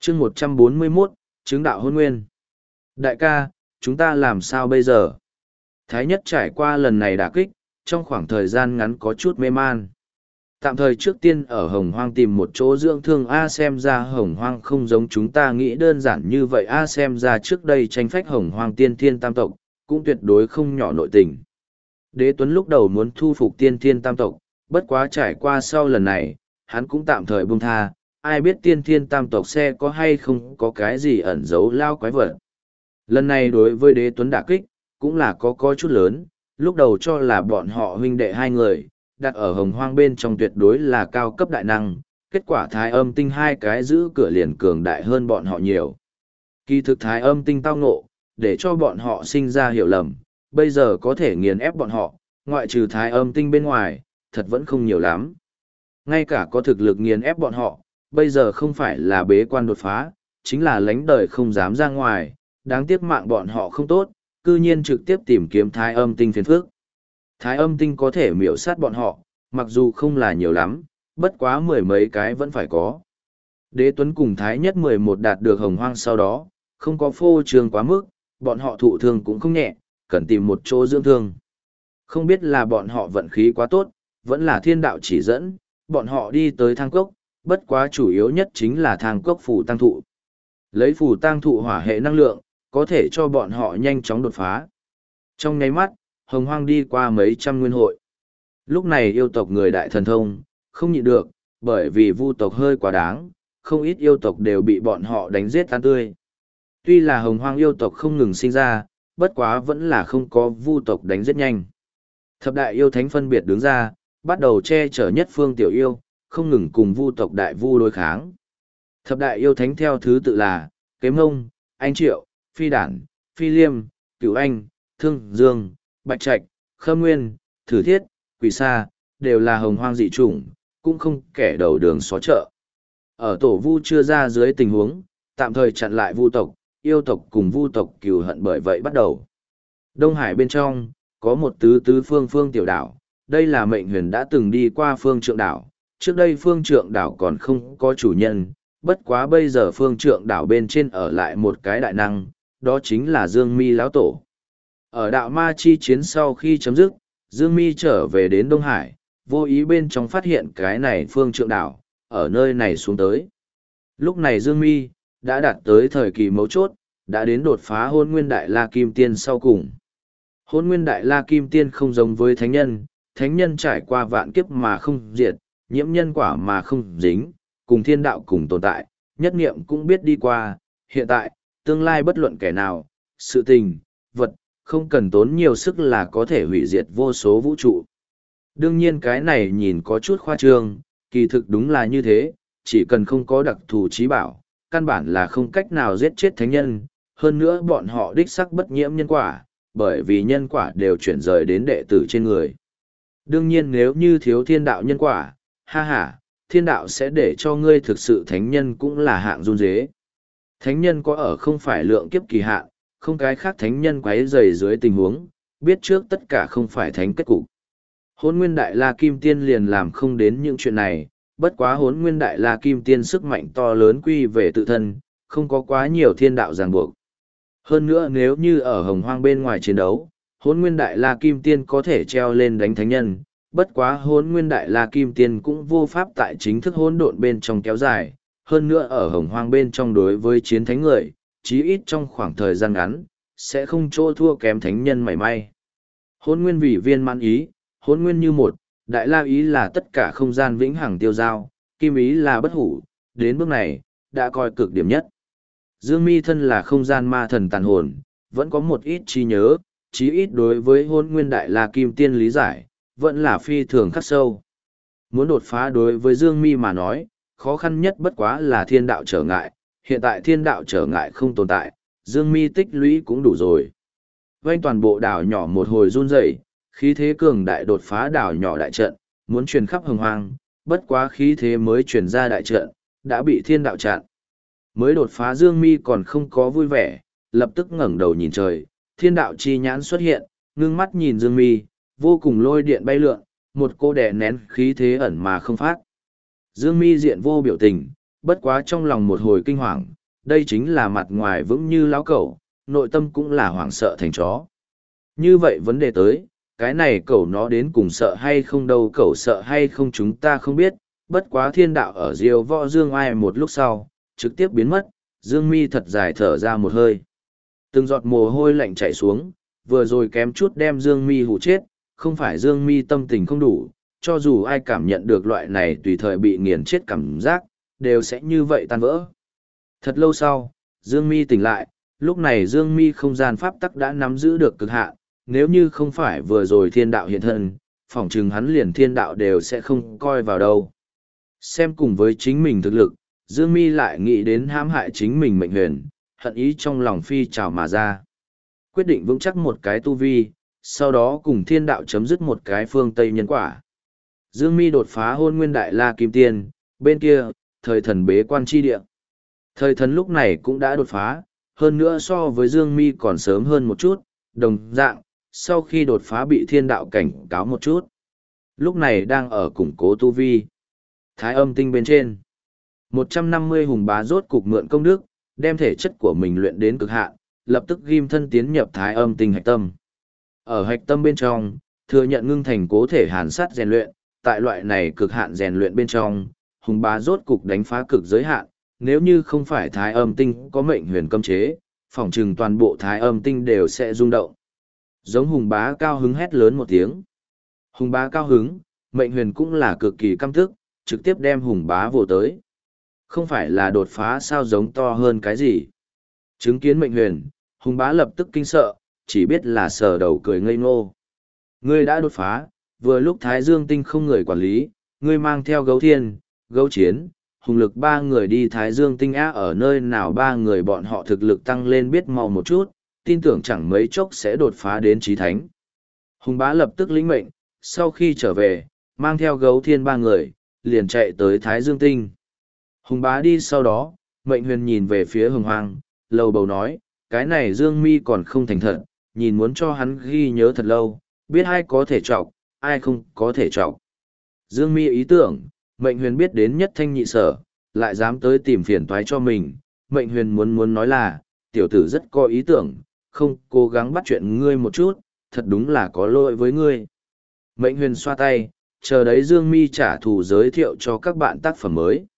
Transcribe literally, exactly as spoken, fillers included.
chương một trăm bốn mươi mốt, chứng đạo hôn nguyên. Đại ca, chúng ta làm sao bây giờ? Thái nhất trải qua lần này đả kích, trong khoảng thời gian ngắn có chút mê man. Tạm thời trước tiên ở Hồng Hoang tìm một chỗ dưỡng thương A, xem ra Hồng Hoang không giống chúng ta nghĩ đơn giản như vậy A, xem ra trước đây tranh phách Hồng Hoang tiên thiên tam tộc, cũng tuyệt đối không nhỏ nội tình. Đế Tuấn lúc đầu muốn thu phục tiên thiên tam tộc, bất quá trải qua sau lần này, hắn cũng tạm thời buông tha, ai biết tiên thiên tam tộc sẽ có hay không có cái gì ẩn giấu lao quái vật. Lần này đối với Đế Tuấn đả kích, cũng là có có chút lớn, lúc đầu cho là bọn họ huynh đệ hai người, đặt ở Hồng Hoang bên trong tuyệt đối là cao cấp đại năng, kết quả Thái Âm Tinh hai cái giữ cửa liền cường đại hơn bọn họ nhiều. Kỳ thực Thái Âm Tinh tao ngộ, để cho bọn họ sinh ra hiểu lầm, bây giờ có thể nghiền ép bọn họ, ngoại trừ Thái Âm Tinh bên ngoài, thật vẫn không nhiều lắm. Ngay cả có thực lực nghiền ép bọn họ, bây giờ không phải là bế quan đột phá, chính là lánh đời không dám ra ngoài, đáng tiếc mạng bọn họ không tốt, cư nhiên trực tiếp tìm kiếm Thái Âm Tinh phiền phức. Thái Âm Tinh có thể miểu sát bọn họ, mặc dù không là nhiều lắm, bất quá mười mấy cái vẫn phải có. Đế Tuấn cùng Thái Nhất mười một đạt được Hồng Hoang sau đó, không có phô trương quá mức, bọn họ thụ thương cũng không nhẹ, cần tìm một chỗ dưỡng thương. Không biết là bọn họ vận khí quá tốt, vẫn là thiên đạo chỉ dẫn, bọn họ đi tới thang cốc, bất quá chủ yếu nhất chính là thang cốc phù tăng thụ. Lấy phù tăng thụ hỏa hệ năng lượng, có thể cho bọn họ nhanh chóng đột phá. Trong nháy mắt, Hồng Hoang đi qua mấy trăm nguyên hội. Lúc này yêu tộc người đại thần thông, không nhịn được, bởi vì vu tộc hơi quá đáng, không ít yêu tộc đều bị bọn họ đánh giết tan tươi. Tuy là Hồng Hoang yêu tộc không ngừng sinh ra, bất quá vẫn là không có vu tộc đánh giết nhanh. Thập đại yêu thánh phân biệt đứng ra, bắt đầu che chở nhất phương tiểu yêu, không ngừng cùng vu tộc đại vu đối kháng. Thập đại yêu thánh theo thứ tự là, Kế Mông, Anh Triệu, Phi Đản, Phi Liêm, Cửu Anh, Thương Dương, Bạch Trạch, Khâm Nguyên, Thử Thiết, Quỷ Sa, đều là hồng hoang dị chủng, cũng không kẻ đầu đường xó chợ. Ở tổ vu chưa ra dưới tình huống, tạm thời chặn lại vu tộc, yêu tộc cùng vu tộc cừu hận bởi vậy bắt đầu. Đông Hải bên trong, có một tứ tứ phương phương tiểu đảo, đây là mệnh huyền đã từng đi qua phương trượng đảo, trước đây phương trượng đảo còn không có chủ nhân, bất quá bây giờ phương trượng đảo bên trên ở lại một cái đại năng, đó chính là Dương Mi lão tổ. Ở đạo ma chi chiến sau khi chấm dứt, Dương Mi trở về đến Đông Hải, vô ý bên trong phát hiện cái này phương trượng đảo, ở nơi này xuống tới. Lúc này Dương Mi đã đạt tới thời kỳ mấu chốt, đã đến đột phá hôn nguyên đại la kim tiên sau cùng. Hôn nguyên đại la kim tiên không giống với thánh nhân, thánh nhân trải qua vạn kiếp mà không diệt, nhiễm nhân quả mà không dính, cùng thiên đạo cùng tồn tại, nhất niệm cũng biết đi qua, hiện tại, tương lai bất luận kẻ nào, sự tình, vật, không cần tốn nhiều sức là có thể hủy diệt vô số vũ trụ. Đương nhiên cái này nhìn có chút khoa trương, kỳ thực đúng là như thế, chỉ cần không có đặc thù trí bảo, căn bản là không cách nào giết chết thánh nhân, hơn nữa bọn họ đích sắc bất nhiễm nhân quả, bởi vì nhân quả đều chuyển rời đến đệ tử trên người. Đương nhiên nếu như thiếu thiên đạo nhân quả, ha ha, thiên đạo sẽ để cho ngươi thực sự thánh nhân cũng là hạng run dế. Thánh nhân có ở không phải lượng kiếp kỳ hạn, không cái khác thánh nhân quấy rầy dưới tình huống, biết trước tất cả không phải thánh kết cục. Hốn nguyên đại la kim tiên liền làm không đến những chuyện này, bất quá hốn nguyên đại la kim tiên sức mạnh to lớn quy về tự thân, không có quá nhiều thiên đạo ràng buộc. Hơn nữa nếu như ở hồng hoang bên ngoài chiến đấu, hốn nguyên đại la kim tiên có thể treo lên đánh thánh nhân, bất quá hốn nguyên đại la kim tiên cũng vô pháp tại chính thức hỗn độn bên trong kéo dài, hơn nữa ở hồng hoang bên trong đối với chiến thánh người, chí ít trong khoảng thời gian ngắn, sẽ không chỗ thua kém thánh nhân mảy may. Hôn nguyên vì viên mãn ý, hôn nguyên như một, đại la ý là tất cả không gian vĩnh hằng tiêu giao, kim ý là bất hủ, đến bước này, đã coi cực điểm nhất. Dương Mi thân là không gian ma thần tàn hồn, vẫn có một ít trí nhớ, chí ít đối với hôn nguyên đại la kim tiên lý giải, vẫn là phi thường khắc sâu. Muốn đột phá đối với Dương Mi mà nói, khó khăn nhất bất quá là thiên đạo trở ngại, hiện tại thiên đạo trở ngại không tồn tại, Dương Mi tích lũy cũng đủ rồi. Vành toàn bộ đảo nhỏ một hồi run rẩy, khí thế cường đại đột phá đảo nhỏ đại trận, muốn truyền khắp hồng hoang, bất quá khí thế mới truyền ra đại trận, đã bị thiên đạo chặn. Mới đột phá Dương Mi còn không có vui vẻ, lập tức ngẩng đầu nhìn trời, thiên đạo chi nhãn xuất hiện, ngưng mắt nhìn Dương Mi, vô cùng lôi điện bay lượn, một cô đè nén khí thế ẩn mà không phát. Dương Mi diện vô biểu tình, bất quá trong lòng một hồi kinh hoàng, đây chính là mặt ngoài vững như lão cẩu, nội tâm cũng là hoảng sợ thành chó. Như vậy vấn đề tới, cái này cẩu nó đến cùng sợ hay không đâu, cẩu sợ hay không chúng ta không biết, bất quá thiên đạo ở diêu võ dương ai một lúc sau, trực tiếp biến mất, Dương Mi thật dài thở ra một hơi. Từng giọt mồ hôi lạnh chảy xuống, vừa rồi kém chút đem Dương Mi hù chết, không phải Dương Mi tâm tình không đủ, cho dù ai cảm nhận được loại này tùy thời bị nghiền chết cảm giác, đều sẽ như vậy tan vỡ. Thật lâu sau, Dương Mi tỉnh lại, lúc này Dương Mi không gian pháp tắc đã nắm giữ được cực hạn, nếu như không phải vừa rồi thiên đạo hiện thân, phỏng chừng hắn liền thiên đạo đều sẽ không coi vào đâu. Xem cùng với chính mình thực lực, Dương Mi lại nghĩ đến hãm hại chính mình mệnh huyền, hận ý trong lòng phi trào mà ra. Quyết định vững chắc một cái tu vi, sau đó cùng thiên đạo chấm dứt một cái phương Tây nhân quả. Dương Mi đột phá hôn nguyên đại la kim tiên, bên kia, thời thần bế quan chi địa. Thời thần lúc này cũng đã đột phá, hơn nữa so với Dương Mi còn sớm hơn một chút, đồng dạng, sau khi đột phá bị thiên đạo cảnh cáo một chút. Lúc này đang ở củng cố tu vi. Thái âm tinh bên trên. một trăm năm mươi hùng bá rốt cục mượn công đức, đem thể chất của mình luyện đến cực hạn, lập tức ghim thân tiến nhập thái âm tinh hạch tâm. Ở hạch tâm bên trong, thừa nhận ngưng thành cố thể hàn sát rèn luyện, tại loại này cực hạn rèn luyện bên trong, hùng bá rốt cục đánh phá cực giới hạn, nếu như không phải thái âm tinh có mệnh huyền cấm chế, phỏng chừng toàn bộ thái âm tinh đều sẽ rung động. Giống hùng bá cao hứng hét lớn một tiếng. Hùng bá cao hứng, mệnh huyền cũng là cực kỳ căm tức, trực tiếp đem hùng bá vồ tới. Không phải là đột phá sao giống to hơn cái gì. Chứng kiến mệnh huyền, hùng bá lập tức kinh sợ, chỉ biết là sờ đầu cười ngây ngô. Ngươi đã đột phá, vừa lúc Thái Dương tinh không người quản lý, ngươi mang theo gấu thiên, gấu chiến, hùng lực ba người đi Thái Dương tinh á, ở nơi nào ba người bọn họ thực lực tăng lên biết mau một chút, tin tưởng chẳng mấy chốc sẽ đột phá đến chí thánh. Hùng bá lập tức lĩnh mệnh, sau khi trở về, mang theo gấu thiên ba người, liền chạy tới Thái Dương tinh. Hùng bá đi sau đó, mệnh huyền nhìn về phía hồng hoang, lầu bầu nói, cái này Dương Mi còn không thành thật, nhìn muốn cho hắn ghi nhớ thật lâu, biết ai có thể trọc, ai không có thể trọc. Dương Mi ý tưởng, mệnh huyền biết đến nhất thanh nhị sở, lại dám tới tìm phiền toái cho mình, mệnh huyền muốn muốn nói là, tiểu tử rất có ý tưởng, không cố gắng bắt chuyện ngươi một chút, thật đúng là có lỗi với ngươi. Mệnh huyền xoa tay, chờ đấy Dương Mi trả thù giới thiệu cho các bạn tác phẩm mới.